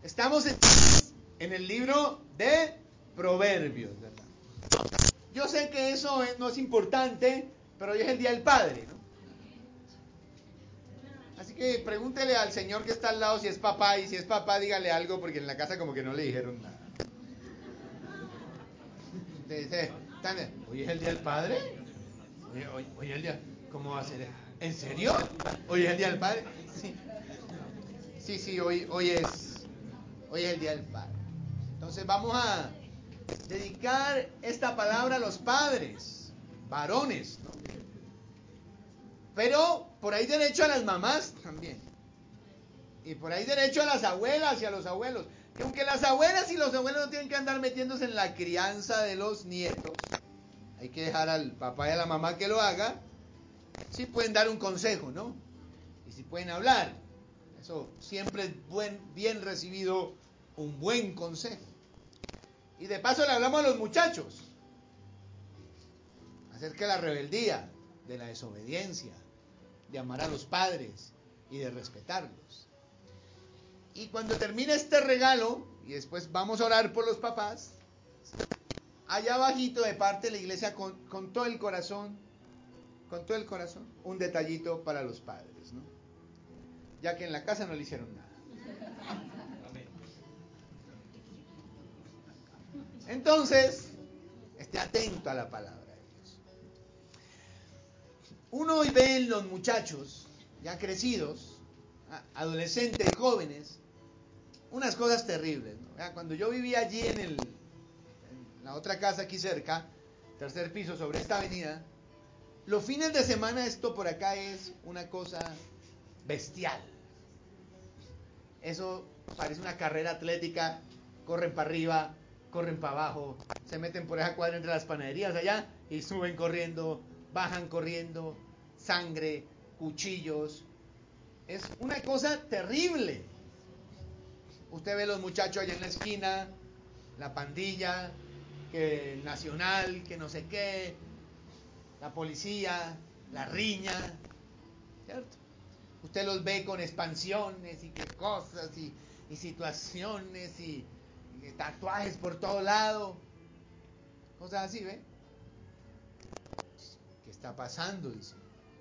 Estamos en el libro de Proverbios, ¿verdad? Yo sé que eso no es importante, pero hoy es el Día del Padre, ¿no? Así que pregúntele al señor que está al lado si es papá, y si es papá dígale algo, porque en la casa como que no le dijeron nada. Hoy es el Día del Padre. Hoy es el día. ¿Cómo va a ser? ¿En serio? ¿Hoy es el Día del Padre? Sí, hoy es el Día del Padre. Entonces vamos a dedicar esta palabra a los padres, varones, ¿no? Pero por ahí derecho a las mamás también. Y por ahí derecho a las abuelas y a los abuelos. Que aunque las abuelas y los abuelos no tienen que andar metiéndose en la crianza de los nietos, hay que dejar al papá y a la mamá que lo haga. Sí pueden dar un consejo, ¿no? Y sí pueden hablar. Eso siempre es bien recibido, un buen consejo. Y de paso le hablamos a los muchachos acerca de la rebeldía, de la desobediencia, de amar a los padres y de respetarlos. Y cuando termine este regalo, y después vamos a orar por los papás, allá abajito de parte de la iglesia con todo el corazón, un detallito para los padres, ¿no? Ya que en la casa no le hicieron nada. Entonces, esté atento a la palabra de Dios. Uno hoy ve en los muchachos ya crecidos, adolescentes y jóvenes, unas cosas terribles, ¿no? Cuando yo vivía allí en la otra casa aquí cerca, tercer piso sobre esta avenida, los fines de semana esto por acá es una cosa bestial. Eso parece una carrera atlética, corren para arriba, corren para abajo, se meten por esa cuadra entre las panaderías allá y suben corriendo, bajan corriendo, sangre, cuchillos. Es una cosa terrible. Usted ve los muchachos allá en la esquina, la pandilla, que el nacional, que no sé qué, la policía, la riña, ¿cierto? Usted los ve con expansiones y qué cosas y situaciones y tatuajes por todo lado, cosas así, ¿ve? ¿Qué está pasando? Dice.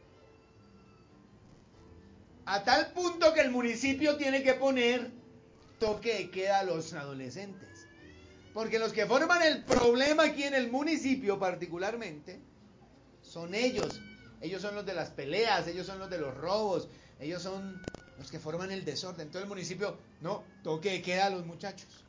A tal punto que el municipio tiene que poner toque de queda a los adolescentes. Porque los que forman el problema aquí en el municipio particularmente son ellos. Ellos son los de las peleas, ellos son los de los robos, ellos son los que forman el desorden. Entonces el municipio, no, toque de queda a los muchachos.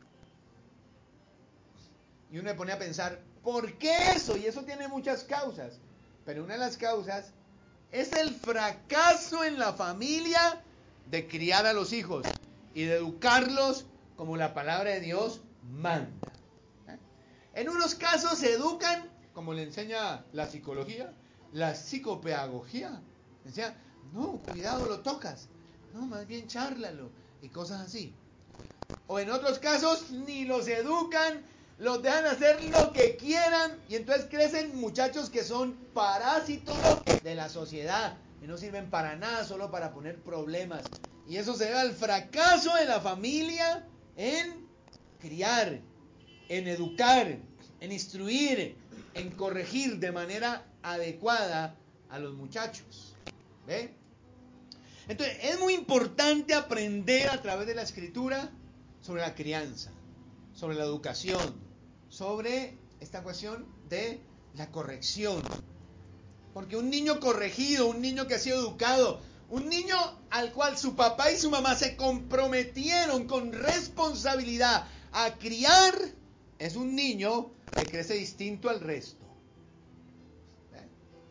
Y uno se pone a pensar, ¿por qué eso? Y eso tiene muchas causas. Pero una de las causas es el fracaso en la familia de criar a los hijos y de educarlos como la palabra de Dios manda. En unos casos se educan como le enseña la psicología, la psicopedagogía. Decía, no, cuidado, lo tocas. No, más bien chárlalo. Y cosas así. O en otros casos ni los educan, los dejan hacer lo que quieran y entonces crecen muchachos que son parásitos de la sociedad, que no sirven para nada, solo para poner problemas. Y eso se debe al fracaso de la familia en criar, en educar, en instruir, en corregir de manera adecuada a los muchachos. ¿Ve? Entonces es muy importante aprender a través de la escritura sobre la crianza, sobre la educación, sobre esta cuestión de la corrección. Porque un niño corregido, un niño que ha sido educado, un niño al cual su papá y su mamá se comprometieron con responsabilidad a criar, es un niño que crece distinto al resto. ¿Ven?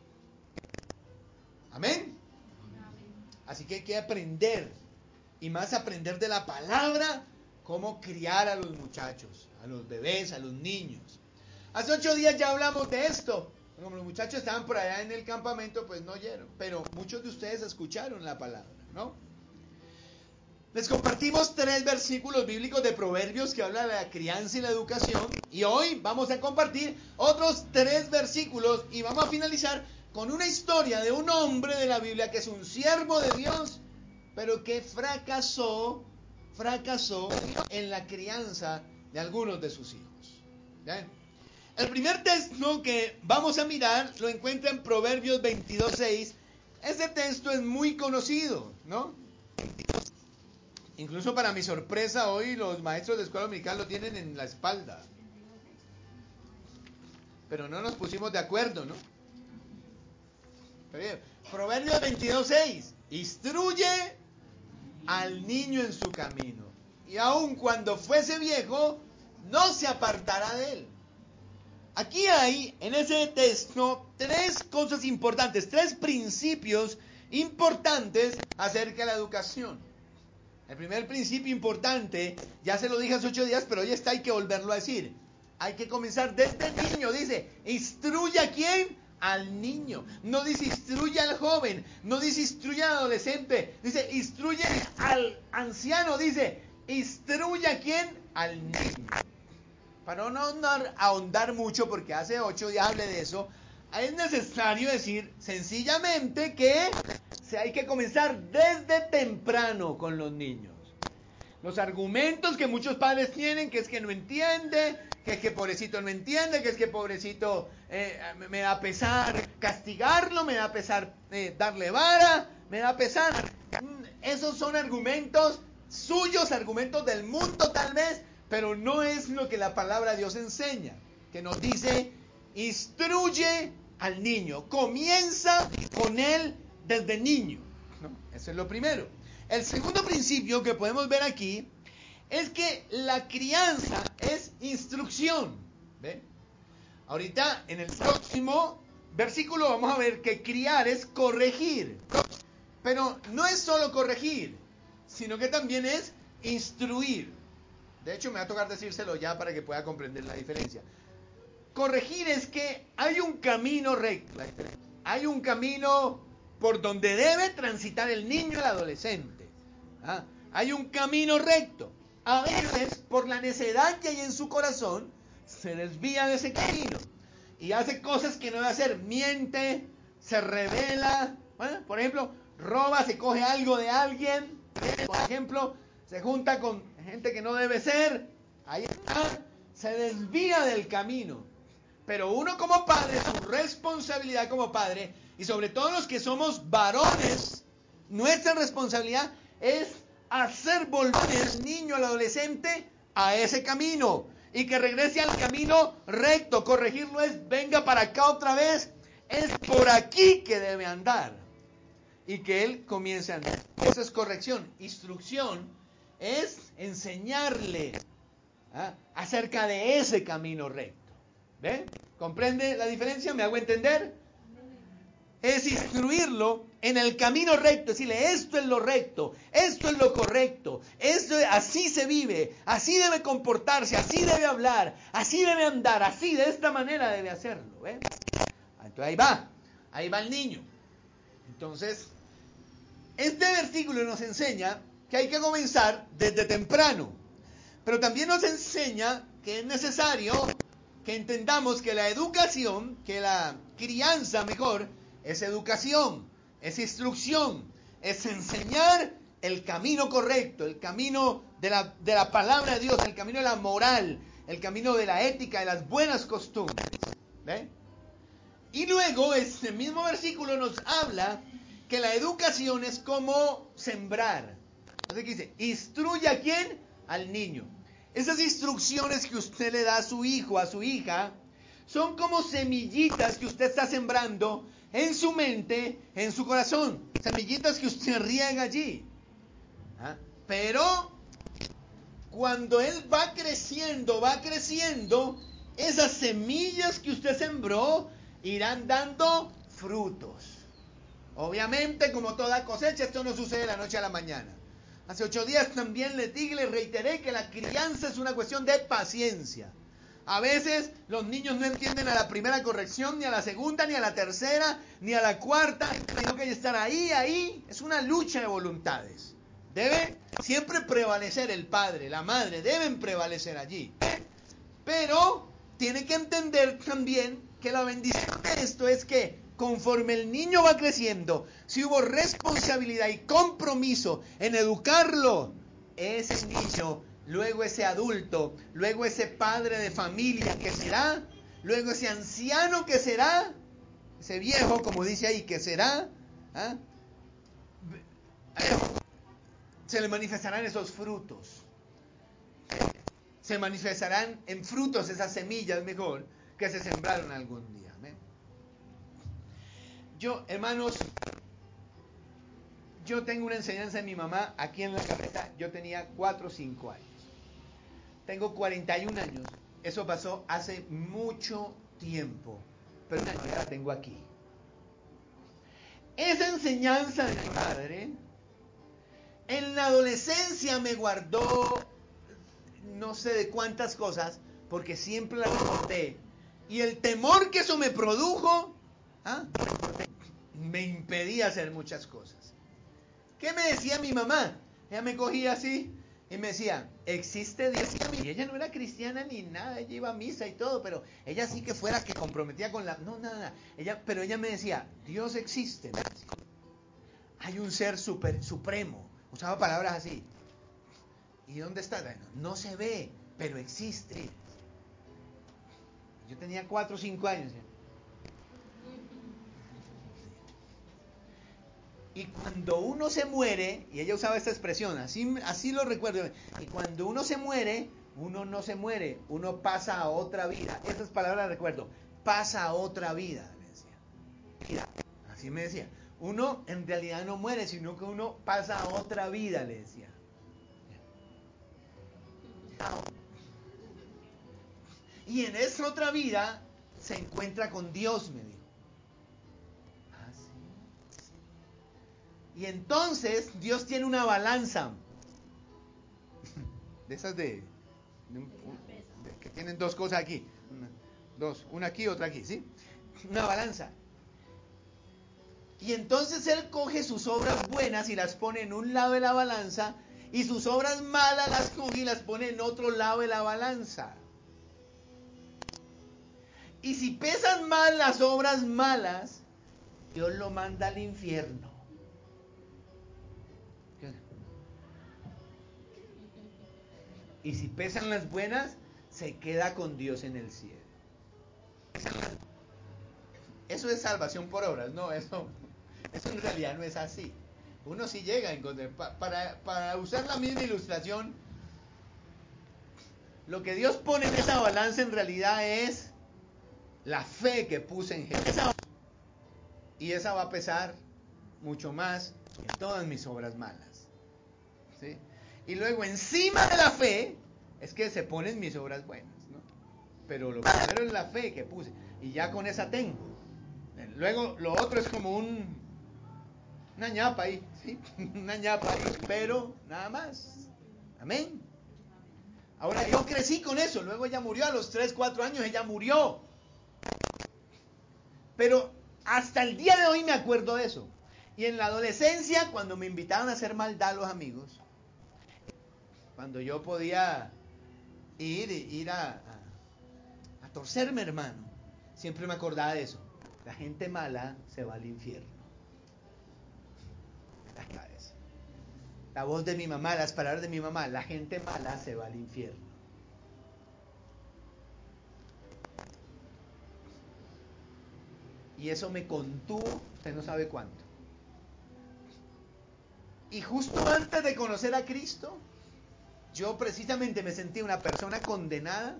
Amén. Así que hay que aprender, y más aprender de la palabra, cómo criar a los muchachos, a los bebés, a los niños. Hace 8 días ya hablamos de esto. Como los muchachos estaban por allá en el campamento, pues no oyeron, pero muchos de ustedes escucharon la palabra, ¿no? Les compartimos 3 versículos bíblicos de Proverbios que hablan de la crianza y la educación, y hoy vamos a compartir otros 3 versículos y vamos a finalizar con una historia de un hombre de la Biblia que es un siervo de Dios, pero que fracasó fracasó en la crianza de algunos de sus hijos. ¿Bien? El primer texto que vamos a mirar lo encuentra en Proverbios 22:6. Ese texto es muy conocido, ¿no? Incluso para mi sorpresa, hoy los maestros de escuela dominical lo tienen en la espalda. Pero no nos pusimos de acuerdo, ¿no? Pero bien, Proverbios 22:6. Instruye al niño en su camino, y aun cuando fuese viejo, no se apartará de él. Aquí hay, en ese texto, tres cosas importantes, tres principios importantes acerca de la educación. El primer principio importante, ya se lo dije hace 8 días, pero hoy hay que volverlo a decir. Hay que comenzar desde el niño, dice, instruye a quién, al niño. No dice instruye al joven, no dice instruye al adolescente, dice instruye al anciano, dice instruye a quién, al niño. Para no ahondar mucho, porque hace 8 días hablé de eso, es necesario decir sencillamente que hay que comenzar desde temprano con los niños. Los argumentos que muchos padres tienen, que es que no entiende, que es que pobrecito no entiende, que es que pobrecito me da pesar castigarlo, me da pesar darle vara, me da pesar. Esos son argumentos suyos, argumentos del mundo tal vez, pero no es lo que la palabra de Dios enseña, que nos dice, instruye al niño, comienza con él desde niño, ¿no? Eso es lo primero. El segundo principio que podemos ver aquí es que la crianza es instrucción. ¿Ve? Ahorita en el próximo versículo vamos a ver que criar es corregir. Pero no es solo corregir, sino que también es instruir. De hecho, me va a tocar decírselo ya para que pueda comprender la diferencia. Corregir es que hay un camino recto. Hay un camino por donde debe transitar el niño y el adolescente. ¿Ah? Hay un camino recto. A veces, por la necedad que hay en su corazón, se desvía de ese camino y hace cosas que no debe hacer. Miente, se revela, ¿eh? Por ejemplo, roba, se coge algo de alguien, por ejemplo, se junta con gente que no debe ser, ahí está, se desvía del camino. Pero uno como padre, su responsabilidad como padre, y sobre todo los que somos varones, nuestra responsabilidad es hacer volver al niño, al adolescente, a ese camino, y que regrese al camino recto. Corregirlo es, venga para acá otra vez, es por aquí que debe andar, y que él comience a andar. Eso es corrección. Instrucción es enseñarle acerca de ese camino recto. ¿Ven? ¿Comprende la diferencia? ¿Me hago entender? Es instruirlo en el camino recto, decirle esto es lo recto, esto es lo correcto, así se vive, así debe comportarse, así debe hablar, así debe andar, así de esta manera debe hacerlo. ¿Ven? Entonces ahí va el niño. Entonces, este versículo nos enseña que hay que comenzar desde temprano, pero también nos enseña que es necesario que entendamos que la educación, que la crianza mejor, es educación, es instrucción, es enseñar el camino correcto, el camino de la palabra de Dios, el camino de la moral, el camino de la ética, de las buenas costumbres. ¿Ve? Y luego este mismo versículo nos habla que la educación es como sembrar. Entonces dice, instruye a quién, al niño. Esas instrucciones que usted le da a su hijo, a su hija, son como semillitas que usted está sembrando en su mente, en su corazón. Semillitas que usted riega allí. Pero cuando él va creciendo, esas semillas que usted sembró irán dando frutos. Obviamente, como toda cosecha, esto no sucede de la noche a la mañana. Hace 8 días también les dije, les reiteré que la crianza es una cuestión de paciencia. A veces los niños no entienden a la primera corrección, ni a la segunda, ni a la tercera, ni a la cuarta, sino que están ahí. Es una lucha de voluntades. Debe siempre prevalecer el padre, la madre, deben prevalecer allí. Pero tiene que entender también que la bendición de esto es que conforme el niño va creciendo, si hubo responsabilidad y compromiso en educarlo ese niño, luego ese adulto, luego ese padre de familia que será, luego ese anciano que será, ese viejo, como dice ahí, que será, ¿ah? Se le manifestarán esos frutos. Se manifestarán en frutos esas semillas, mejor, que se sembraron algún día. ¿Amén? Yo, hermanos, yo tengo una enseñanza de mi mamá aquí en la cabeza. Yo tenía 4 o 5 años. Tengo 41 años. Eso pasó hace mucho tiempo. Pero una ya la tengo aquí. Esa enseñanza de mi madre, en la adolescencia me guardó no sé de cuántas cosas, porque siempre la recordé. Y el temor que eso me produjo, ¿ah? Me impedía hacer muchas cosas. ¿Qué me decía mi mamá? Ella me cogía así y me decía, existe Dios. Y ella no era cristiana ni nada, ella iba a misa y todo, pero ella sí que fuera que comprometía con la... No, nada. Pero ella me decía, Dios existe. Hay un ser supremo. Usaba palabras así. ¿Y dónde está? Bueno, no se ve, pero existe. Yo tenía 4 o 5 años. Y cuando uno se muere, y ella usaba esta expresión, así lo recuerdo, y cuando uno se muere, uno no se muere, uno pasa a otra vida. Estas palabras recuerdo, pasa a otra vida, me decía. Así me decía. Uno en realidad no muere, sino que uno pasa a otra vida, le decía. Y en esa otra vida se encuentra con Dios, me dijo. Ah, sí. Y entonces Dios tiene una balanza. De esas que tienen 2 cosas aquí. Una aquí, otra aquí, ¿sí? Una balanza. Y entonces Él coge sus obras buenas y las pone en un lado de la balanza, y sus obras malas las coge y las pone en otro lado de la balanza. Y si pesan mal las obras malas, Dios lo manda al infierno. Y si pesan las buenas, se queda con Dios en el cielo. Eso es salvación por obras, no, eso en realidad no es así. Uno sí llega a encontrar, para usar la misma ilustración, lo que Dios pone en esa balanza en realidad es la fe que puse en Jesús. Y esa va a pesar mucho más que todas mis obras malas. ¿Sí? Y luego encima de la fe es que se ponen mis obras buenas, ¿no? Pero lo primero es la fe que puse. Y ya con esa tengo. Luego lo otro es como una ñapa ahí, ¿sí? Una ñapa ahí, pero nada más. Amén. Ahora yo crecí con eso. Luego ella murió a los 3, 4 años, ella murió. Pero hasta el día de hoy me acuerdo de eso. Y en la adolescencia, cuando me invitaban a hacer maldad los amigos, cuando yo podía ir a torcerme, hermano, siempre me acordaba de eso. La gente mala se va al infierno. La voz de mi mamá, las palabras de mi mamá, la gente mala se va al infierno. Y eso me contuvo, usted no sabe cuánto. Y justo antes de conocer a Cristo, yo precisamente me sentí una persona condenada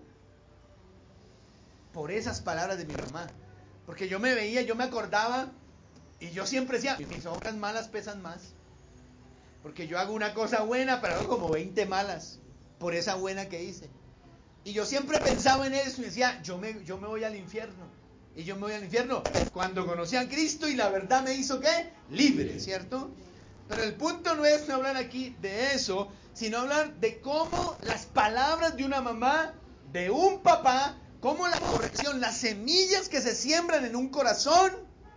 por esas palabras de mi mamá. Porque yo me veía, yo me acordaba, y yo siempre decía, mis obras malas pesan más. Porque yo hago una cosa buena, pero hago como 20 malas por esa buena que hice. Y yo siempre pensaba en eso y decía, yo me voy al infierno. Y yo me voy al infierno. Cuando conocí a Cristo y la verdad me hizo, ¿qué? Libre, ¿cierto? Pero el punto no es hablar aquí de eso, sino hablar de cómo las palabras de una mamá, de un papá, cómo la corrección, las semillas que se siembran en un corazón,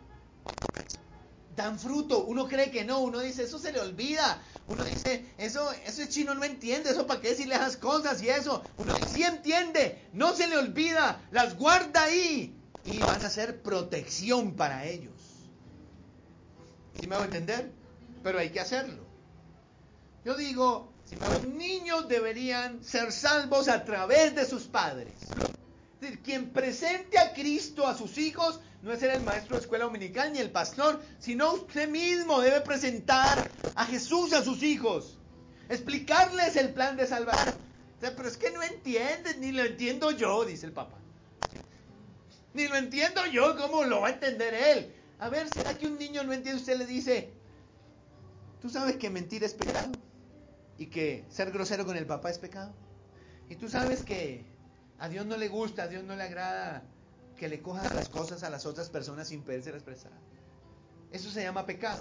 dan fruto. Uno cree que no, uno dice, eso se le olvida. Uno dice, eso es chino, no entiende, eso para qué decirle esas cosas y eso. Uno sí entiende, no se le olvida, las guarda ahí y van a ser protección para ellos. ¿Sí me voy a entender? Pero hay que hacerlo. Yo digo, Los niños deberían ser salvos a través de sus padres. Es decir, quien presente a Cristo a sus hijos no es el maestro de escuela dominical ni el pastor, sino usted mismo debe presentar a Jesús a sus hijos. Explicarles el plan de salvación. O sea, pero es que no entienden, ni lo entiendo yo, dice el papá. Ni lo entiendo yo, ¿cómo lo va a entender él? A ver, ¿será que un niño no entiende? Usted le dice, ¿tú sabes que mentir es pecado? Y que ser grosero con el papá es pecado. Y tú sabes que a Dios no le gusta, a Dios no le agrada que le cojas las cosas a las otras personas sin pedírselas prestadas. Eso se llama pecado.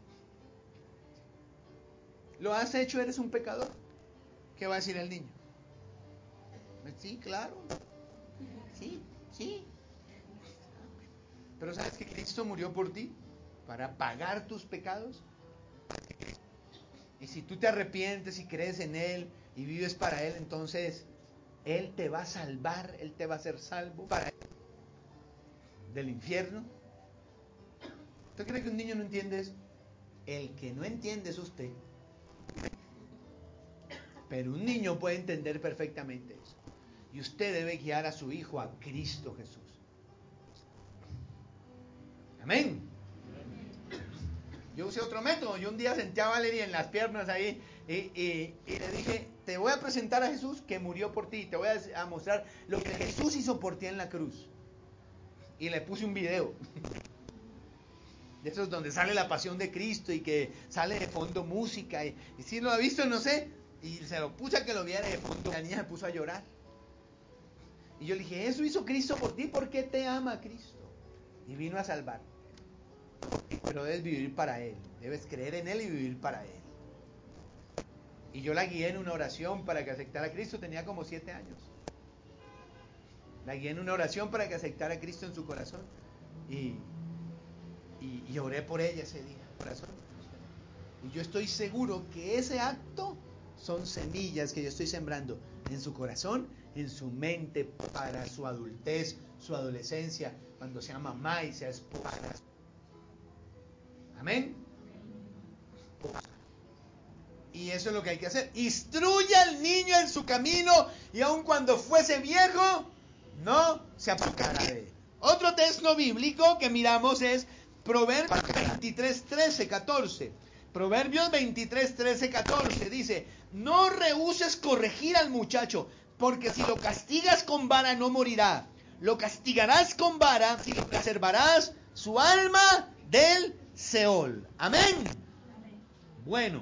¿Lo has hecho? ¿Eres un pecador? ¿Qué va a decir el niño? Sí, claro. Sí. Pero ¿sabes que Cristo murió por ti? Para pagar tus pecados. Y si tú te arrepientes y crees en Él y vives para Él, entonces Él te va a salvar, Él te va a hacer salvo del infierno. ¿Usted cree que un niño no entiende eso? El que no entiende es usted. Pero un niño puede entender perfectamente eso. Y usted debe guiar a su hijo a Cristo Jesús. Amén. Yo usé otro método. Yo un día senté a Valeria en las piernas ahí y le dije, te voy a presentar a Jesús que murió por ti. Te voy a mostrar lo que Jesús hizo por ti en la cruz. Y le puse un video. De esos donde sale la pasión de Cristo y que sale de fondo música. Y si lo ha visto, no sé. Y se lo puse a que lo viera de fondo. La niña se puso a llorar. Y yo le dije, eso hizo Cristo por ti. ¿Por qué te ama Cristo? Y vino a salvar. Pero debes vivir para Él. Debes creer en Él y vivir para Él. Y yo la guié en una oración para que aceptara a Cristo. Tenía como 7 años. La guié en una oración para que aceptara a Cristo en su corazón. Y oré por ella ese día. Corazón. Y yo estoy seguro que ese acto son semillas que yo estoy sembrando en su corazón, en su mente, para su adultez, su adolescencia, cuando sea mamá y sea esposa. Amén. Y eso es lo que hay que hacer. Instruye al niño en su camino y aun cuando fuese viejo, no se apartará de él. Otro texto bíblico que miramos es Proverbios 23, 13, 14. Proverbios 23, 13, 14 dice, no rehúses corregir al muchacho, porque si lo castigas con vara no morirá. Lo castigarás con vara y lo preservarás su alma del Seol. Amén. Bueno,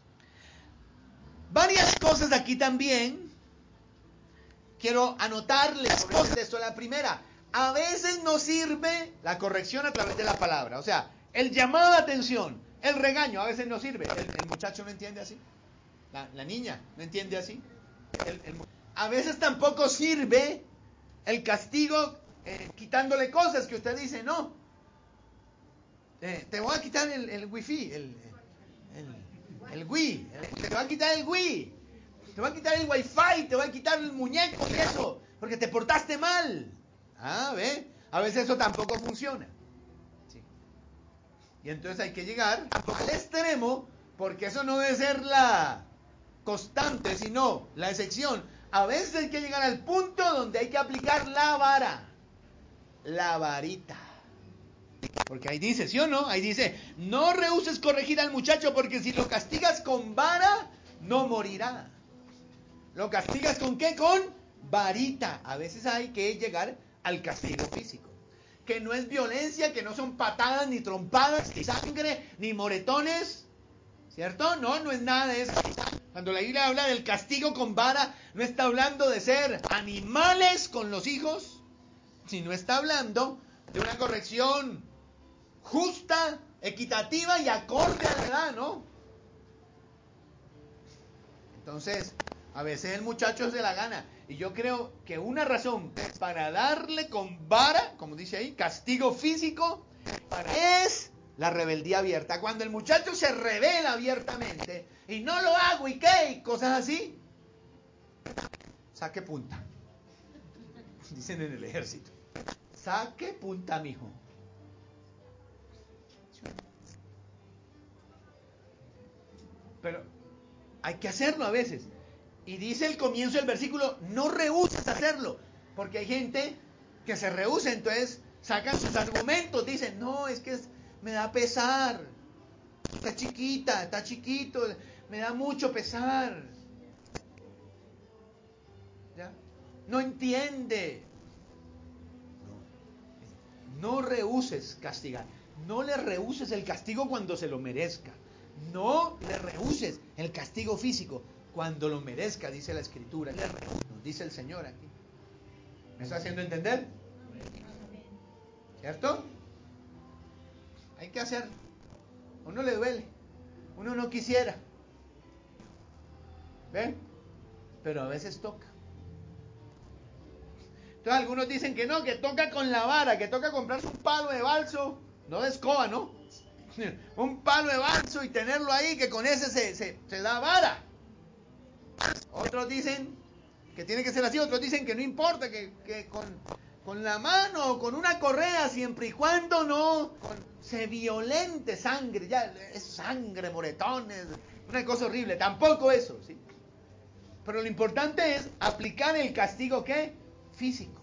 varias cosas aquí también. Quiero anotarles cosas de esto. La primera, a veces no sirve la corrección a través de la palabra. O sea, el llamado de atención, el regaño, a veces no sirve. El muchacho no entiende así. La niña no entiende así. A veces tampoco sirve el castigo quitándole cosas que usted dice, no. Te voy a quitar el wifi, el Wii. Te voy a quitar el Wii. Te voy a quitar el wifi, te voy a quitar el muñeco y eso, porque te portaste mal. ¿Ve? A veces eso tampoco funciona. Sí. Y entonces hay que llegar al extremo, porque eso no debe ser la constante, sino la excepción. A veces hay que llegar al punto donde hay que aplicar la vara, la varita. Porque ahí dice, ¿sí o no? Ahí dice, no rehuses corregir al muchacho, porque si lo castigas con vara, no morirá. ¿Lo castigas con qué? Con varita. A veces hay que llegar al castigo físico. Que no es violencia, que no son patadas, ni trompadas, ni sangre, ni moretones. ¿Cierto? No es nada de eso. Cuando la Biblia habla del castigo con vara, no está hablando de ser animales con los hijos, sino está hablando de una corrección justa, equitativa y acorde a la edad, ¿no? Entonces, a veces el muchacho se la gana. Y yo creo que una razón para darle con vara, como dice ahí, castigo físico, es la rebeldía abierta. Cuando el muchacho se revela abiertamente y no lo hago y qué, y cosas así, saque punta. Dicen en el ejército. Saque punta, mijo. Pero hay que hacerlo a veces. Y dice el comienzo del versículo, no rehúses hacerlo. Porque hay gente que se rehúsa, entonces sacan sus argumentos, dicen, no, es que me da pesar. Está chiquita, está chiquito, me da mucho pesar. ¿Ya? No entiende. No rehuses castigar. No le rehuses el castigo cuando se lo merezca. No le rehuses el castigo físico cuando lo merezca, dice la Escritura. Nos dice el Señor aquí. ¿Me está haciendo entender? ¿Cierto? Hay que hacer. A uno le duele. Uno no quisiera. ¿Ven? Pero a veces toca. Entonces algunos dicen que no, que toca con la vara, que toca comprarse un palo de balso, no de escoba, ¿no? Un palo de balso y tenerlo ahí, que con ese se da vara. Otros dicen que tiene que ser así, otros dicen que no importa, que con la mano o con una correa, siempre y cuando no se violente sangre, ya es sangre, moretones, una cosa horrible, tampoco eso, ¿sí? Pero lo importante es aplicar el castigo, ¿qué? Físico.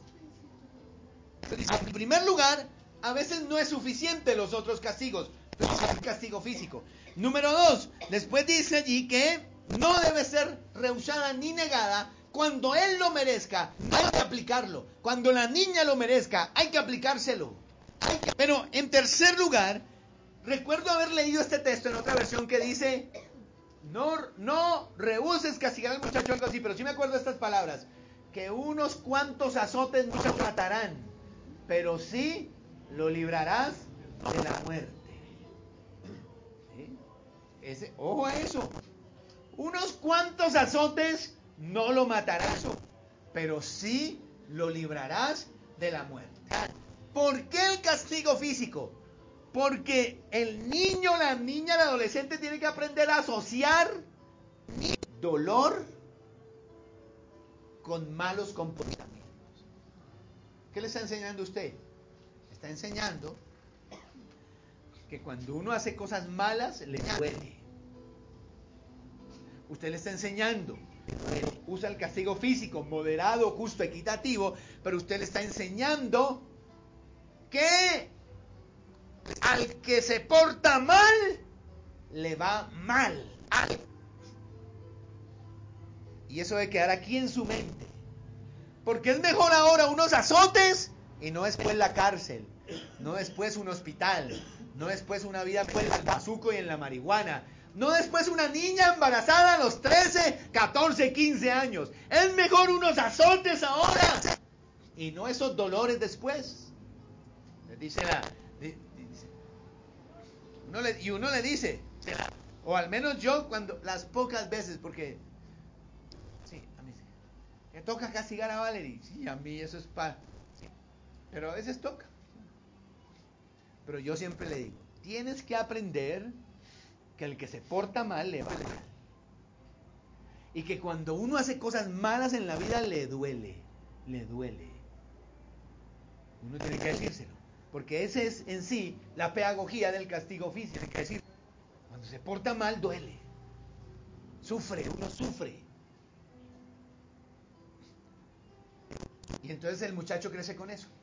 En primer lugar, a veces no es suficiente los otros castigos, pero es el castigo físico. Número 2, después dice allí que no debe ser rehusada ni negada. Cuando él lo merezca, hay que aplicarlo. Cuando la niña lo merezca, hay que aplicárselo. Pero en tercer lugar, recuerdo haber leído este texto en otra versión que dice, no rehuses castigar al muchacho, algo así, pero sí me acuerdo de estas palabras, que unos cuantos azotes no te matarán, pero sí lo librarás de la muerte. ¿Sí? Ojo a eso. Unos cuantos azotes no lo matarán, pero sí lo librarás de la muerte. ¿Por qué el castigo físico? Porque el niño, la niña, el adolescente tiene que aprender a asociar dolor con malos comportamientos. ¿Qué le está enseñando usted? Está enseñando que cuando uno hace cosas malas, le duele. Usted le está enseñando, usa el castigo físico, moderado, justo, equitativo, pero usted le está enseñando que al que se porta mal, le va mal. Y eso debe quedar aquí en su mente. Porque es mejor ahora unos azotes y no después la cárcel, no después un hospital, no después una vida en el bazuco y en la marihuana, no después una niña embarazada a los 13, 14, 15 años. Es mejor unos azotes ahora y no esos dolores después. Dice uno le dice, o al menos yo cuando las pocas veces, porque sí, a mí sí, me toca castigar a Valerie, sí, a mí eso es sí, pero a veces toca. Pero yo siempre le digo, tienes que aprender que el que se porta mal le va mal. Y que cuando uno hace cosas malas en la vida le duele. Uno tiene que decírselo. Porque esa es en sí la pedagogía del castigo físico. Tiene que decir, cuando se porta mal duele. Uno sufre. Y entonces el muchacho crece con eso.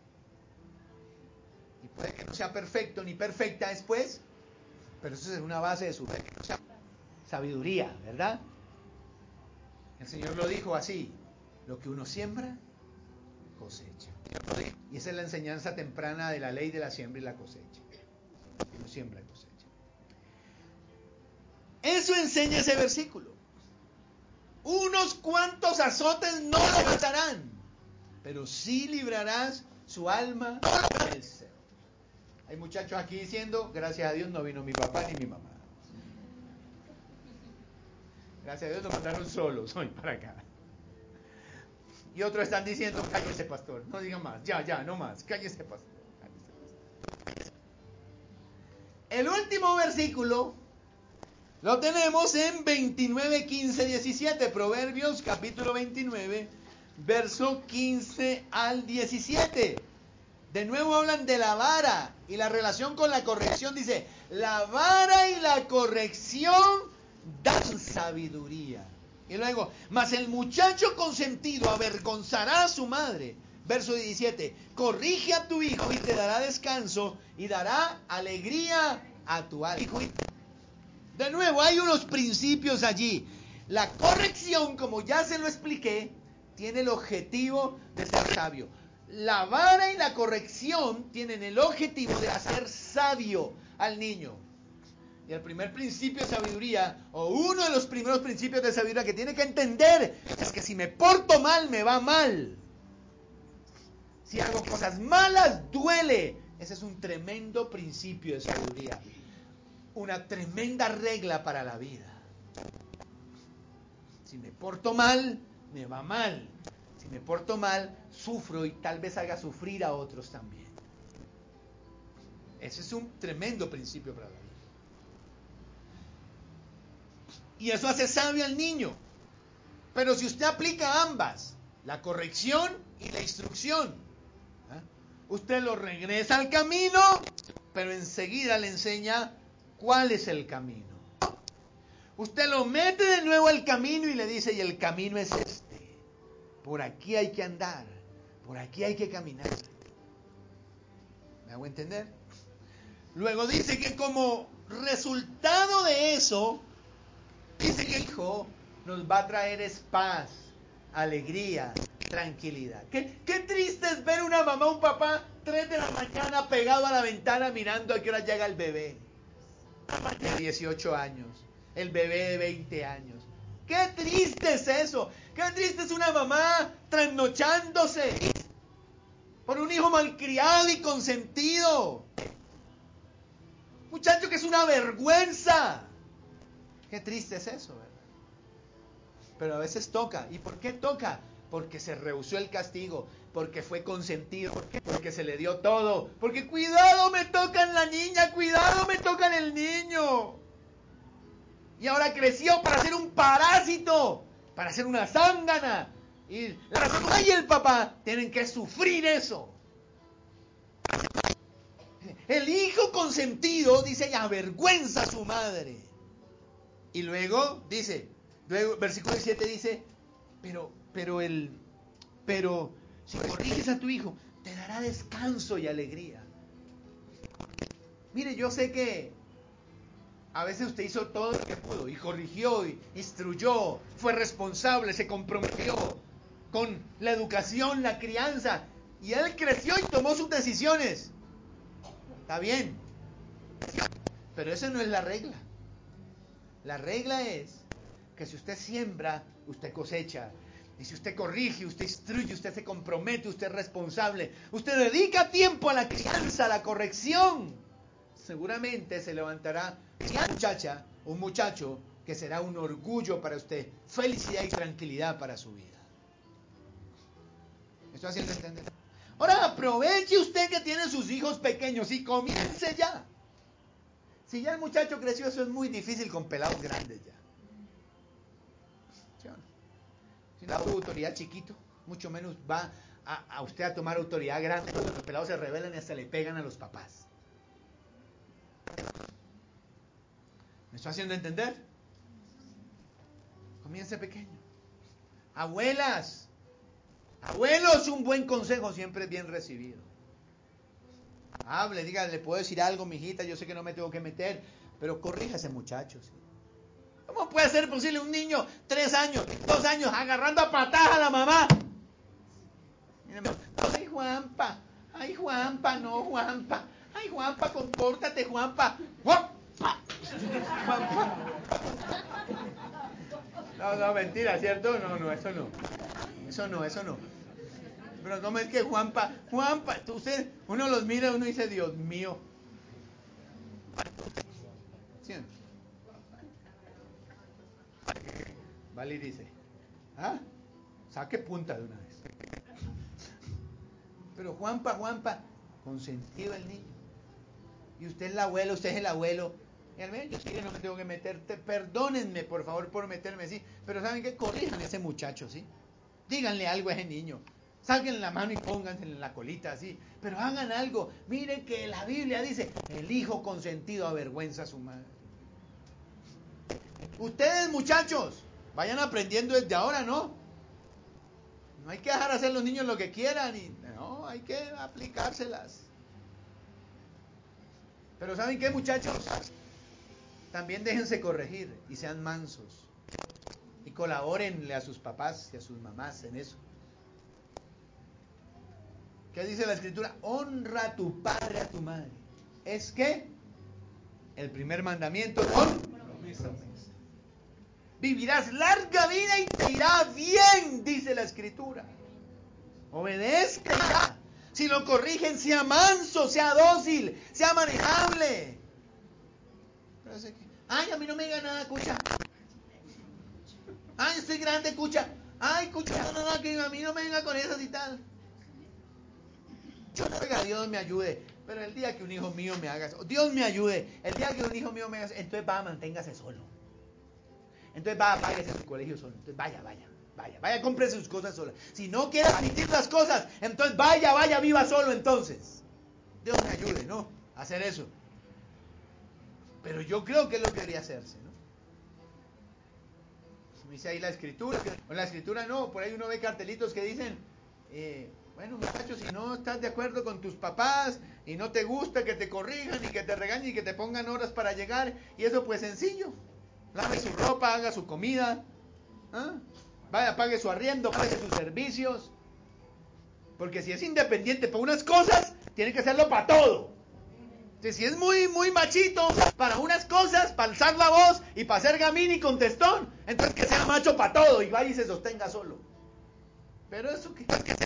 Y puede que no sea perfecto ni perfecta después, pero eso es una base de su sabiduría, ¿verdad? El Señor lo dijo así, lo que uno siembra, cosecha. Y esa es la enseñanza temprana de la ley de la siembra y la cosecha. Uno siembra y cosecha. Eso enseña ese versículo. Unos cuantos azotes no lo matarán, pero sí librarás su alma del ser. Hay muchachos aquí diciendo, gracias a Dios no vino mi papá ni mi mamá. Gracias a Dios nos mandaron solos hoy para acá. Y otros están diciendo, cállese pastor, no diga más, ya, no más, cállese pastor. El último versículo lo tenemos en 29, 15, 17, Proverbios capítulo 29, verso 15 al 17. De nuevo hablan de la vara y la relación con la corrección. Dice, la vara y la corrección dan sabiduría. Y luego, mas el muchacho consentido avergonzará a su madre. Verso 17, corrige a tu hijo y te dará descanso y dará alegría a tu alma. De nuevo, hay unos principios allí. La corrección, como ya se lo expliqué, tiene el objetivo de ser sabio. La vara y la corrección tienen el objetivo de hacer sabio al niño. Y el primer principio de sabiduría, o uno de los primeros principios de sabiduría que tiene que entender, es que si me porto mal, me va mal. Si hago cosas malas, duele. Ese es un tremendo principio de sabiduría. Una tremenda regla para la vida. Si me porto mal, me va mal. Si me porto mal, sufro y tal vez haga sufrir a otros también. Ese es un tremendo principio para la vida. Y eso hace sabio al niño. Pero si usted aplica ambas, la corrección y la instrucción, usted lo regresa al camino, pero enseguida le enseña cuál es el camino. Usted lo mete de nuevo al camino y le dice, y el camino es este. Por aquí hay que andar, por aquí hay que caminar. ¿Me hago entender? Luego dice que como resultado de eso, dice que el hijo nos va a traer es paz, alegría, tranquilidad. Qué triste es ver una mamá o un papá 3 de la mañana pegado a la ventana mirando a qué hora llega el bebé. De 18 años, el bebé de 20 años. Qué triste es eso. Qué triste es una mamá trasnochándose por un hijo malcriado y consentido. Muchacho, que es una vergüenza. Qué triste es eso, ¿verdad? Pero a veces toca. ¿Y por qué toca? Porque se rehusó el castigo, porque fue consentido, porque se le dio todo, porque cuidado me tocan la niña, cuidado me tocan el niño. Y ahora creció para ser un parásito, para ser una zángana. Y la mamá y el papá tienen que sufrir eso. El hijo consentido, dice, avergüenza a su madre. Y luego dice, versículo 17 dice, pero si corriges a tu hijo, te dará descanso y alegría. Mire, yo sé que a veces usted hizo todo lo que pudo y corrigió, y instruyó, fue responsable, se comprometió con la educación, la crianza, y él creció y tomó sus decisiones. Está bien, pero esa no es la regla. La regla es que si usted siembra, usted cosecha. Y si usted corrige, usted instruye, usted se compromete, usted es responsable, usted dedica tiempo a la crianza, a la corrección, seguramente se levantará una muchacha, un muchacho que será un orgullo para usted, felicidad y tranquilidad para su vida. ¿Me estoy haciendo entender? Ahora aproveche usted que tiene sus hijos pequeños y comience ya. Si ya el muchacho creció, eso es muy difícil con pelados grandes ya. ¿Sí o no? Si no tuvo autoridad chiquito, mucho menos va a usted a tomar autoridad grande cuando los pelados se rebelan y hasta le pegan a los papás. ¿Me estoy haciendo entender? Comience pequeño. Abuelas, abuelos, un buen consejo siempre es bien recibido. Hable, diga, le puedo decir algo, mijita, yo sé que no me tengo que meter, pero corrija a ese muchacho. ¿Sí? ¿Cómo puede ser posible un niño, 3 años, 2 años, agarrando a patadas a la mamá? Ay Juanpa, no Juanpa, ay Juanpa, compórtate Juanpa, Juanpa. No, mentira, ¿cierto? No, eso no. Pero ¿cómo es que Juanpa, uno los mira y uno dice, Dios mío. ¿Sí? Vale, dice, saque punta de una vez. Pero Juanpa, consentido el niño. Y usted es el abuelo, usted es el abuelo. Y al menos yo sé que no me tengo que meter. Perdónenme, por favor, por meterme así. Pero ¿saben qué? Corrijan a ese muchacho, ¿sí? Díganle algo a ese niño. Sáquenle la mano y pónganse en la colita, así. Pero hagan algo. Miren que la Biblia dice, el hijo consentido avergüenza a su madre. Ustedes, muchachos, vayan aprendiendo desde ahora, ¿no? No hay que dejar hacer los niños lo que quieran, no, hay que aplicárselas. Pero ¿saben qué, muchachos? También déjense corregir y sean mansos. Y colabórenle a sus papás y a sus mamás en eso. ¿Qué dice la Escritura? Honra a tu padre y a tu madre. ¿Es qué? El primer mandamiento con promesa. Vivirás larga vida y te irá bien, dice la Escritura. Obedezca. Si lo corrigen, sea manso, sea dócil, sea manejable. Ay, a mí no me diga nada, cucha. Ay, estoy grande, cucha. Ay, cucha, no, que a mí no me venga con esas y tal. Yo no, oiga, Dios me ayude. Pero el día que un hijo mío me haga eso, Dios me ayude. El día que un hijo mío me haga eso, entonces va, manténgase solo. Entonces va, váyase a su colegio solo. Entonces vaya, compre sus cosas sola. Si no quiere admitir las cosas, entonces vaya, viva solo entonces. Dios me ayude, ¿no? A hacer eso. Pero yo creo que es lo que debería hacerse, ¿no? Dice ahí la Escritura. O la Escritura no, por ahí uno ve cartelitos que dicen, bueno, muchachos, si no estás de acuerdo con tus papás y no te gusta que te corrijan y que te regañen y que te pongan horas para llegar, y eso pues sencillo. Lave su ropa, haga su comida, ¿ah? Vaya, pague su arriendo, pague sus servicios. Porque si es independiente para unas cosas, tiene que hacerlo para todo. Si es muy machito para unas cosas, para alzar la voz y para ser gamín y contestón, entonces que sea macho para todo y vaya y se sostenga solo. Pero eso que sea.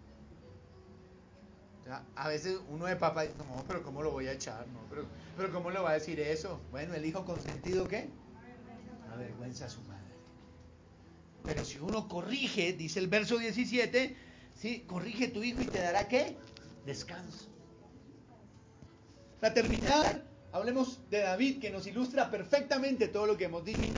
O sea, a veces uno de papá dice, no, pero ¿cómo lo voy a echar? No, pero ¿cómo le va a decir eso? Bueno, el hijo consentido, ¿qué? Avergüenza a su madre. Pero si uno corrige, dice el verso 17, ¿sí? Corrige tu hijo y te dará ¿qué? Descanso. Para terminar, hablemos de David, que nos ilustra perfectamente todo lo que hemos dicho.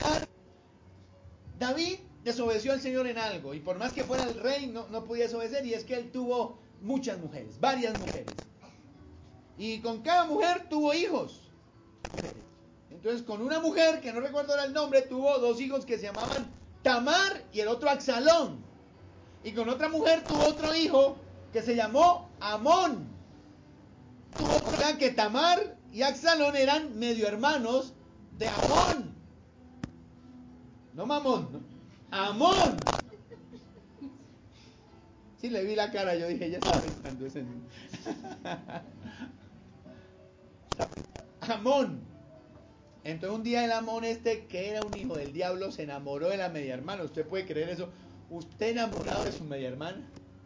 David desobedeció al Señor en algo, y por más que fuera el rey, no podía desobedecer, y es que él tuvo muchas mujeres, varias mujeres. Y con cada mujer tuvo hijos. Entonces, con una mujer, que no recuerdo ahora el nombre, tuvo 2 hijos que se llamaban Tamar y el otro Absalón. Y con otra mujer tuvo otro hijo que se llamó Amón. Tuvo que Tamar y Absalón eran medio hermanos de Amón. No Mamón, no. Amón. Sí, le vi la cara, yo dije, ya está pensando ese nombre. Amón. Entonces un día el Amón que era un hijo del diablo, se enamoró de la media hermana. ¿Usted puede creer eso? ¿Usted enamorado de su media hermana?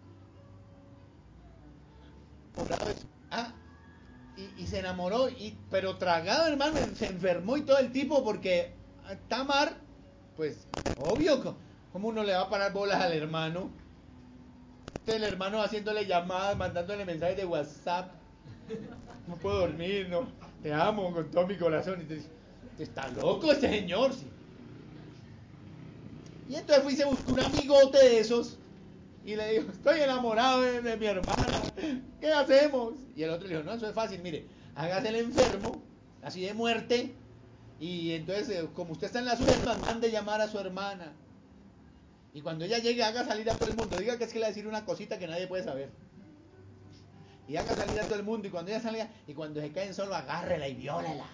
Ah, y se enamoró, pero tragado, hermano, se enfermó y todo el tipo, porque Tamar, pues, obvio, ¿cómo uno le va a parar bolas al hermano? El hermano haciéndole llamadas, mandándole mensajes de WhatsApp. No puedo dormir, no. Te amo con todo mi corazón. Y te dice, ¿está loco este señor? Sí. Y entonces fui y se buscó un amigote de esos. Y le dijo, estoy enamorado de mi hermana. ¿Qué hacemos? Y el otro le dijo, no, eso es fácil, mire, hágase el enfermo, así de muerte. Y entonces, como usted está en la suya, mande llamar a su hermana. Y cuando ella llegue, haga salir a todo el mundo. Diga que es que le va a decir una cosita que nadie puede saber. Y haga salir a todo el mundo. Y cuando ella salga, y cuando se caen solo, agárrela y viólala.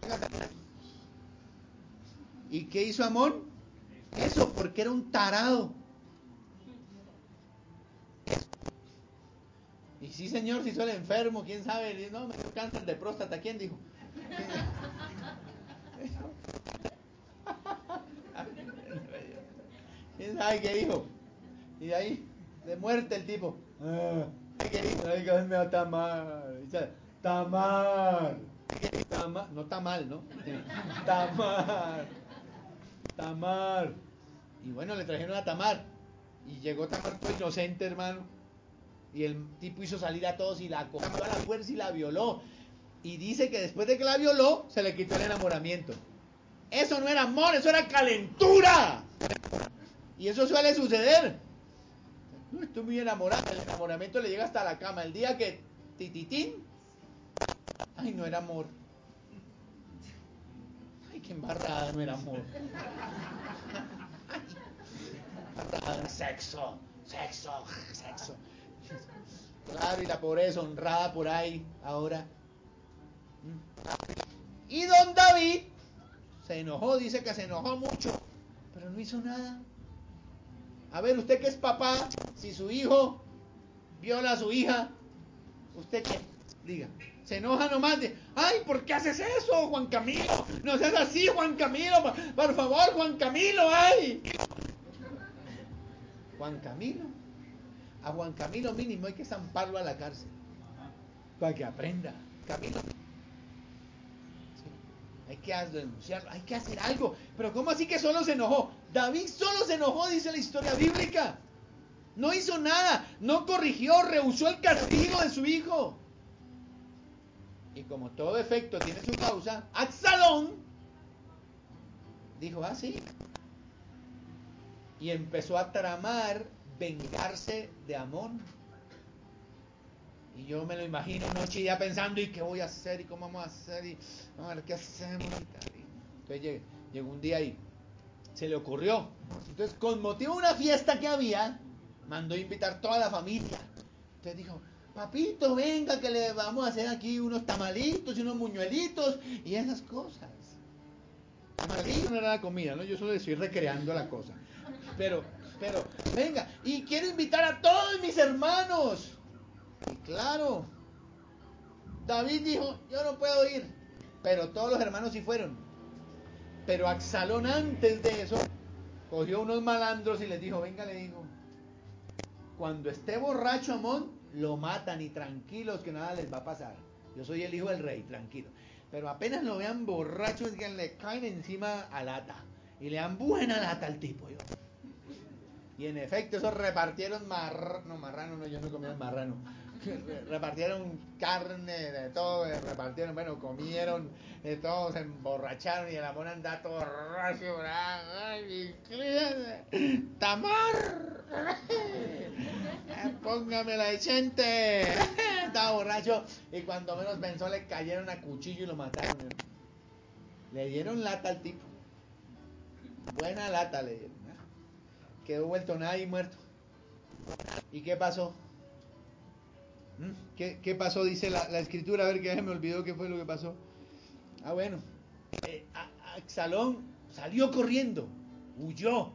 ¿Y qué hizo Amón? Eso, porque era un tarado. Y sí, señor, si soy el enfermo, quién sabe. No, me dio cáncer de próstata. ¿Quién dijo? ¿Quién sabe qué dijo? Y de ahí, de muerte el tipo. ¿Qué dijo? Ay, me va Tamar. Dice, Tamar. Tamar. No está mal, ¿no? Tamar. Tamar. Y bueno, le trajeron a Tamar. Y llegó Tamar todo inocente, hermano. Y el tipo hizo salir a todos y la cogió a la fuerza y la violó. Y dice que después de que la violó, se le quitó el enamoramiento. Eso no era amor, eso era calentura. Y eso suele suceder. No, estoy muy enamorado. El enamoramiento le llega hasta la cama. El día que tititín, ay, no era amor. Ay, qué embarrada no era amor. Sexo. Claro, y la pobreza honrada por ahí ahora. Y don David se enojó, dice que se enojó mucho, pero no hizo nada. A ver, usted que es papá, si su hijo viola a su hija, ¿usted qué? Diga, se enoja nomás de, ay, ¿por qué haces eso, Juan Camilo? No seas así, Juan Camilo, por favor, Juan Camilo, ay. Juan Camilo, a Juan Camilo mínimo hay que zamparlo a la cárcel, para que aprenda, Camilo. Hay que denunciarlo, hay que hacer algo. Pero ¿cómo así que solo se enojó? David solo se enojó, dice la historia bíblica. No hizo nada, no corrigió, rehusó el castigo de su hijo. Y como todo efecto tiene su causa, Absalón dijo, sí. Y empezó a tramar vengarse de Amón. Y yo me lo imagino noche ya pensando, ¿y qué voy a hacer? ¿Y cómo vamos a hacer? ¿Y a ver qué hacemos? Y tal. Entonces llegó un día y se le ocurrió. Entonces, con motivo de una fiesta que había, mandó invitar toda la familia. Entonces dijo, papito, venga que le vamos a hacer aquí unos tamalitos y unos muñuelitos y esas cosas. Tamalitos no era la comida, ¿no? Yo solo estoy recreando la cosa. Pero, venga, y quiero invitar a todos mis hermanos. Y claro, David dijo, yo no puedo ir, pero todos los hermanos sí fueron. Pero Absalón antes de eso, cogió unos malandros y les dijo, venga, le digo, cuando esté borracho Amón, lo matan y tranquilos que nada les va a pasar. Yo soy el hijo del rey, tranquilo. Pero apenas lo vean borracho, es que le caen encima a lata. Y le dan buena lata al tipo. Yo. Y en efecto, esos repartieron marrano, no, yo no comía marrano. Repartieron carne de todo, repartieron, bueno, comieron de todo, se emborracharon y el Amón andaba todo borracho. ¡Ay, Tamar! ¡Póngame la decente! Estaba borracho y cuando menos pensó le cayeron a cuchillo y lo mataron. Le dieron lata al tipo. Buena lata le dieron. Quedó vuelto nada y muerto. ¿Y qué pasó? ¿Qué pasó? Dice la escritura, a ver que me olvidó qué fue lo que pasó. Bueno, Absalón salió corriendo, huyó.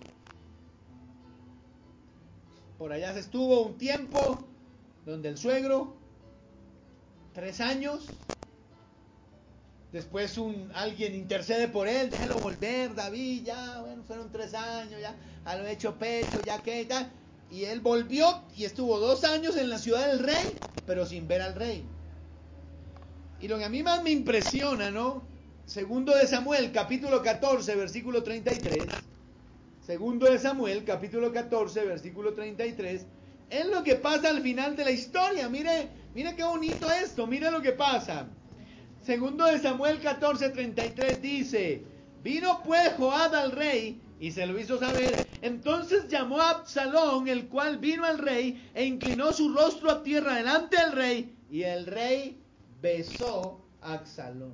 Por allá se estuvo un tiempo donde el suegro, 3 años. Después alguien intercede por él, déjalo volver, David, ya, bueno, fueron 3 años, ya, a lo hecho pecho, ya que tal. Y él volvió y estuvo 2 años en la ciudad del rey, pero sin ver al rey. Y lo que a mí más me impresiona, ¿no? Segundo de Samuel, capítulo 14, versículo 33. Segundo de Samuel, capítulo 14, versículo 33. Es lo que pasa al final de la historia. Mire qué bonito esto, mire lo que pasa. Segundo de Samuel 14:33 dice, vino pues Joab al rey y se lo hizo saber. Entonces llamó a Absalón, el cual vino al rey e inclinó su rostro a tierra delante del rey. Y el rey besó a Absalón.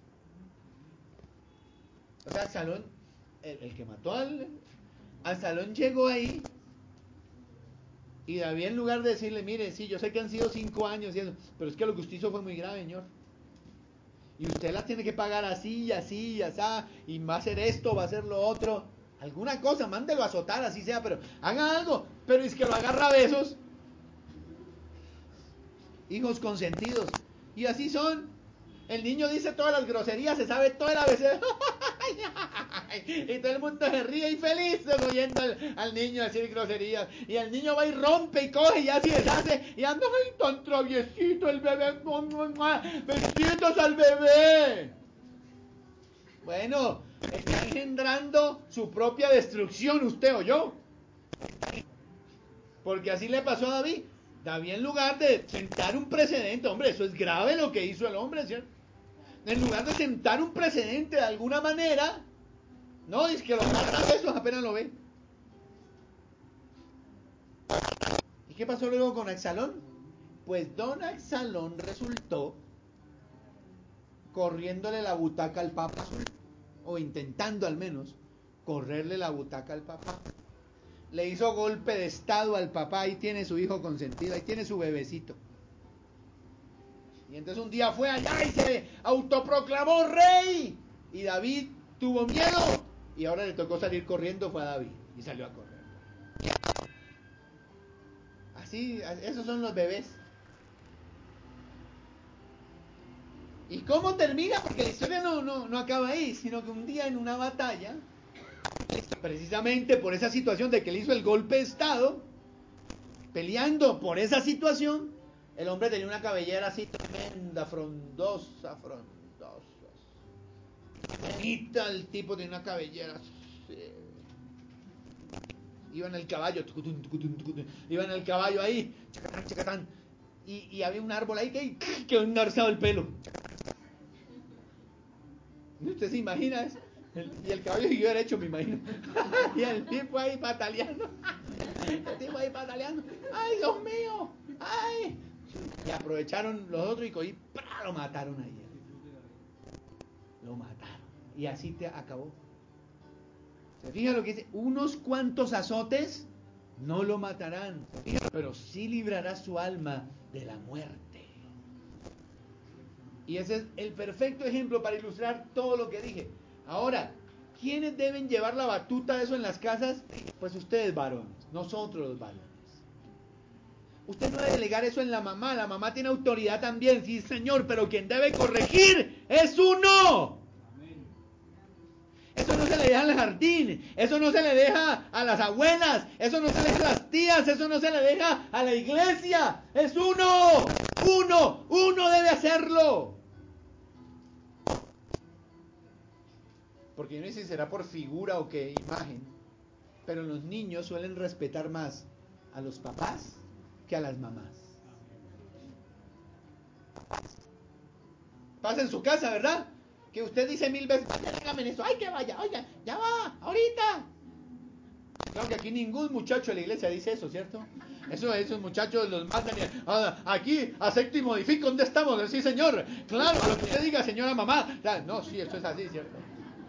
O sea, Absalón, el que mató Absalón llegó ahí. Y David, en lugar de decirle, mire, sí, yo sé que han sido 5 años, pero es que lo que usted hizo fue muy grave, señor. Y usted la tiene que pagar así, y así, y así, y va a hacer esto, va a hacer lo otro. Alguna cosa, mándelo a azotar, así sea, pero haga algo. Pero es que lo agarra a besos. Hijos consentidos. Y así son. El niño dice todas las groserías, se sabe toda la vez. Y todo el mundo se ríe y feliz oyendo al niño decir groserías. Y el niño va y rompe y coge y así deshace. Y anda, ay, tan traviesito el bebé. Besitos al bebé. Bueno, está engendrando su propia destrucción, usted o yo. Porque así le pasó a David. David, en lugar de sentar un precedente, hombre, eso es grave lo que hizo el hombre, ¿cierto? En lugar de sentar un precedente de alguna manera, no, es que lo mata a besos apenas lo ve. ¿Y qué pasó luego con Absalón? Pues don Absalón resultó corriéndole la butaca al papa. o intentando al menos, correrle la butaca al papá. Le hizo golpe de estado al papá, ahí tiene su hijo consentido, ahí tiene su bebecito. Y entonces un día fue allá y se autoproclamó rey. Y David tuvo miedo y ahora le tocó salir corriendo, fue a David y salió a correr. Así, esos son los bebés. ¿Y cómo termina? Porque la historia no acaba ahí, sino que un día en una batalla, precisamente por esa situación de que le hizo el golpe de estado, peleando por esa situación, el hombre tenía una cabellera así tremenda, frondosa. Bonita, el tipo tenía una cabellera así. Iba en el caballo, iba en el caballo ahí, chacatán. Y había un árbol ahí que engarzaba el pelo. ¿Usted se imagina eso? Y el caballo siguió derecho, me imagino. Y el tipo ahí pataleando. ¡Ay, Dios mío! ¡Ay! Y aprovecharon los otros y lo mataron ahí. Lo mataron. Y así te acabó. ¿Se fija lo que dice? Unos cuantos azotes no lo matarán, pero sí librará su alma de la muerte. Y ese es el perfecto ejemplo para ilustrar todo lo que dije. Ahora, ¿quiénes deben llevar la batuta de eso en las casas? Pues ustedes, varones, nosotros los varones. Usted no debe delegar eso en la mamá tiene autoridad también, sí señor, pero quien debe corregir es uno. Eso no se le deja al jardín, eso no se le deja a las abuelas, eso no se le deja a las tías, eso no se le deja a la iglesia, es uno debe hacerlo. Porque yo no sé si será por figura o qué imagen, pero los niños suelen respetar más a los papás que a las mamás. Pasa en su casa, ¿verdad? Que usted dice 1000 veces, vaya, hágame eso, ay que vaya, oiga, ya va, ahorita. Claro que aquí ningún muchacho de la iglesia dice eso, ¿cierto? Esos muchachos los mandan aquí, acepto y modifico, ¿dónde estamos? Sí, señor, claro, lo que usted diga, señora mamá. No, sí, eso es así, ¿cierto?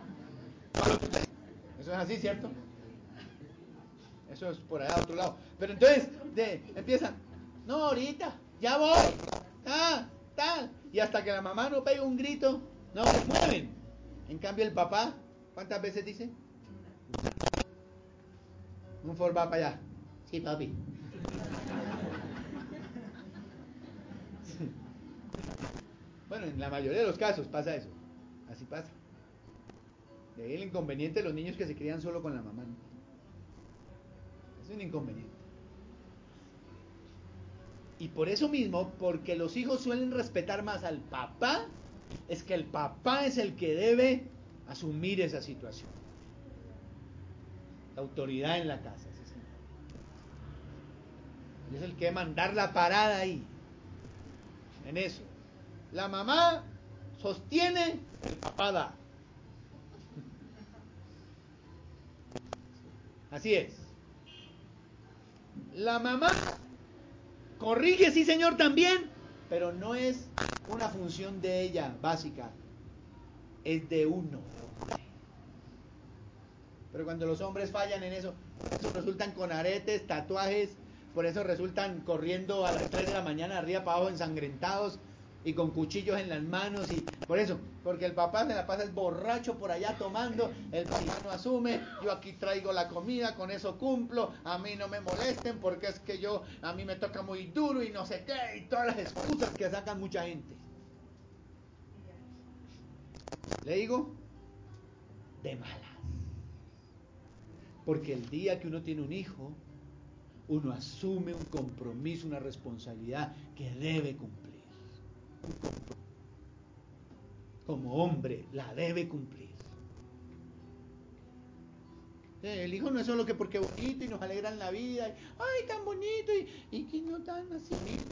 Eso es así, ¿cierto? Eso es por allá a otro lado. Pero entonces, empiezan, no, ahorita, ya voy, tal. Y hasta que la mamá no pega un grito, no se mueven. En cambio el papá, ¿cuántas veces dice? Un Ford va para allá. Sí, papi. Bueno, en la mayoría de los casos pasa eso. Así pasa. De ahí el inconveniente de los niños que se crían solo con la mamá, ¿no? Es un inconveniente. Y por eso mismo, porque los hijos suelen respetar más al papá, es que el papá es el que debe asumir esa situación. La autoridad en la casa, ¿sí, señor? Él es el que debe mandar la parada ahí. En eso. La mamá sostiene, el papá da. Así es. La mamá corrige, sí señor, también, pero no es una función de ella básica, es de uno. Pero cuando los hombres fallan en eso, por eso resultan con aretes, tatuajes, por eso resultan corriendo a las 3 de la mañana arriba para abajo ensangrentados y con cuchillos en las manos, y por eso, porque el papá se la pasa el borracho por allá tomando, el papá no asume, yo aquí traigo la comida, con eso cumplo, a mí no me molesten porque es que a mí me toca muy duro y no sé qué, y todas las excusas que sacan mucha gente. Le digo, de malas. Porque el día que uno tiene un hijo, uno asume un compromiso, una responsabilidad que debe cumplir. Como hombre, la debe cumplir. El hijo no es solo que porque bonito y nos alegran la vida, ay, tan bonito y que no tan así.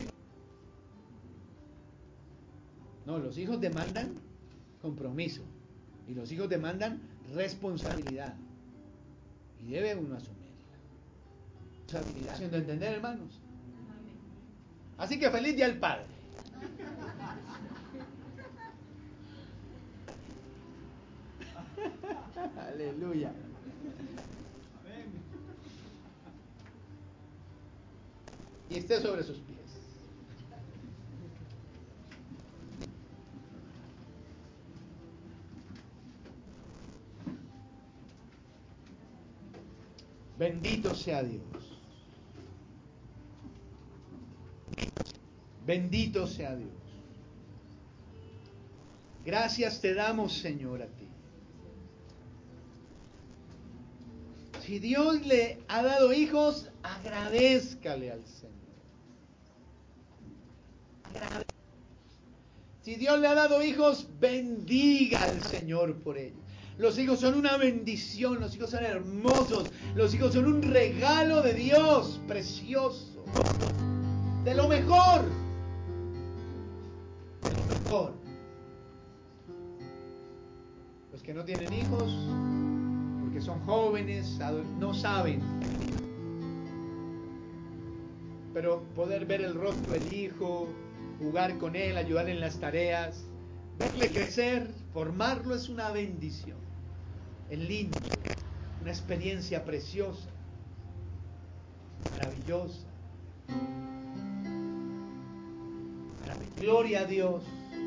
No, los hijos demandan compromiso y los hijos demandan responsabilidad y debe uno asumirla. Responsabilidad, haciendo entender, hermanos. Así que feliz día al padre. Aleluya. Y esté sobre sus pies. Bendito sea Dios. Bendito sea Dios. Gracias te damos, Señor, a ti. Si Dios le ha dado hijos, agradézcale al Señor. Si Dios le ha dado hijos, bendiga al Señor por ellos. Los hijos son una bendición, los hijos son hermosos, los hijos son un regalo de Dios, precioso, de lo mejor, de lo mejor. Los que no tienen hijos, porque son jóvenes, no saben, pero poder ver el rostro del hijo, jugar con él, ayudarle en las tareas, verle crecer, formarlo es una bendición. Es lindo, una experiencia preciosa, maravillosa. Gloria a Dios.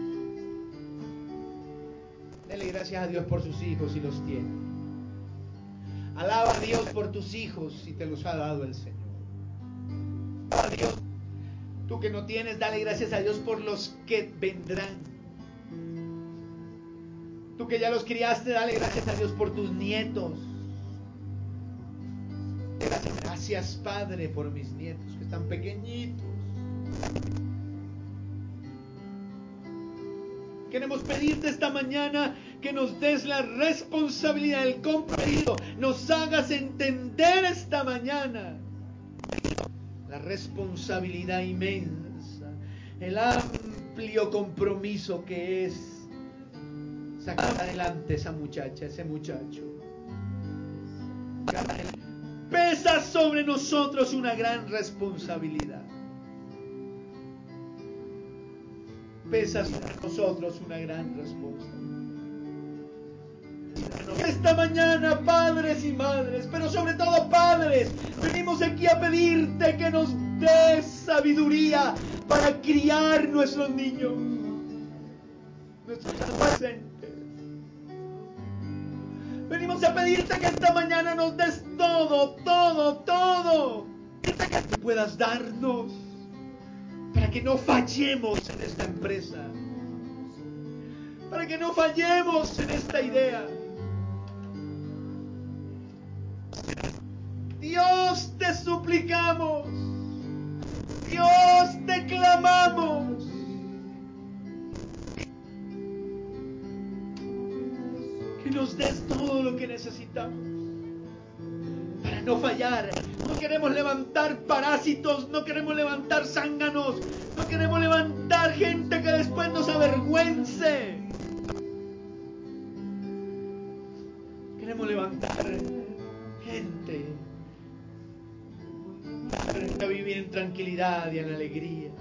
Dele gracias a Dios por sus hijos si los tiene. Alaba a Dios por tus hijos si te los ha dado el Señor. Alaba a Dios. Tú que no tienes, dale gracias a Dios por los que vendrán. Tú que ya los criaste, dale gracias a Dios por tus nietos. Gracias, Padre, por mis nietos que están pequeñitos. Queremos pedirte esta mañana que nos des la responsabilidad, el compromiso, nos hagas entender esta mañana la responsabilidad inmensa, el amplio compromiso que es sacar adelante esa muchacha, ese muchacho. Pesa sobre nosotros una gran responsabilidad. Pesa sobre nosotros una gran responsabilidad. Esta mañana, padres y madres, pero sobre todo padres, venimos aquí a pedirte que nos des sabiduría para criar nuestros niños, nuestros adolescentes. Venimos a pedirte que esta mañana nos des todo que tú puedas darnos para que no fallemos en esta empresa, para que no fallemos en esta idea. Dios, te suplicamos, Dios, te clamamos, que nos des todo lo que necesitamos para no fallar. No queremos levantar parásitos, no queremos levantar zánganos, no queremos levantar gente que después nos avergüence. Queremos levantar gente para vivir en tranquilidad y en alegría.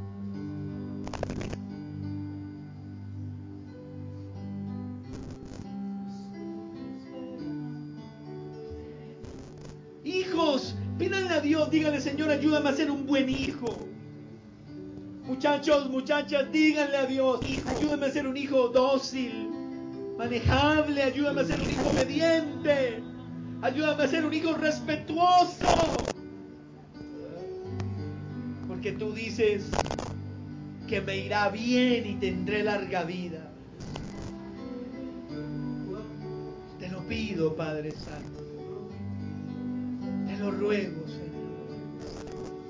Hijos, pídanle a Dios, díganle: Señor, ayúdame a ser un buen hijo. Muchachos, muchachas, díganle a Dios: ayúdame a ser un hijo dócil, manejable, ayúdame a ser un hijo obediente, ayúdame a ser un hijo respetuoso. Porque tú dices que me irá bien y tendré larga vida. Te lo pido, Padre Santo. Te lo ruego, Señor.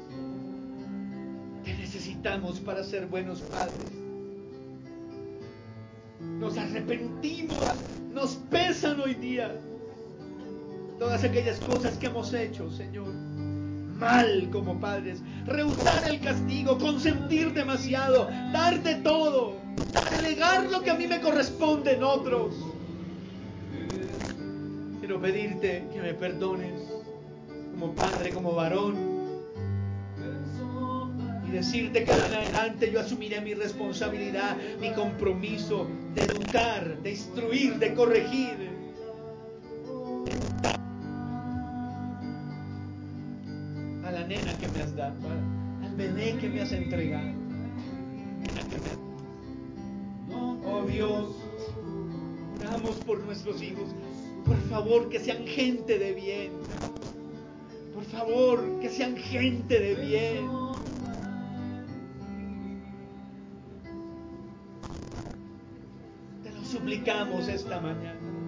Te necesitamos para ser buenos padres. Nos arrepentimos, nos pesan hoy día todas aquellas cosas que hemos hecho, Señor, mal como padres. Rehusar el castigo, consentir demasiado, dar de todo, delegar lo que a mí me corresponde en otros. Quiero pedirte que me perdones como padre, como varón, y decirte que de en adelante yo asumiré mi responsabilidad, mi compromiso de educar, de instruir, de corregir. la nena que me has dado, al bebé que me has entregado. Oh Dios, oramos por nuestros hijos. Por favor, que sean gente de bien. Por favor, que sean gente de bien. Te lo suplicamos esta mañana.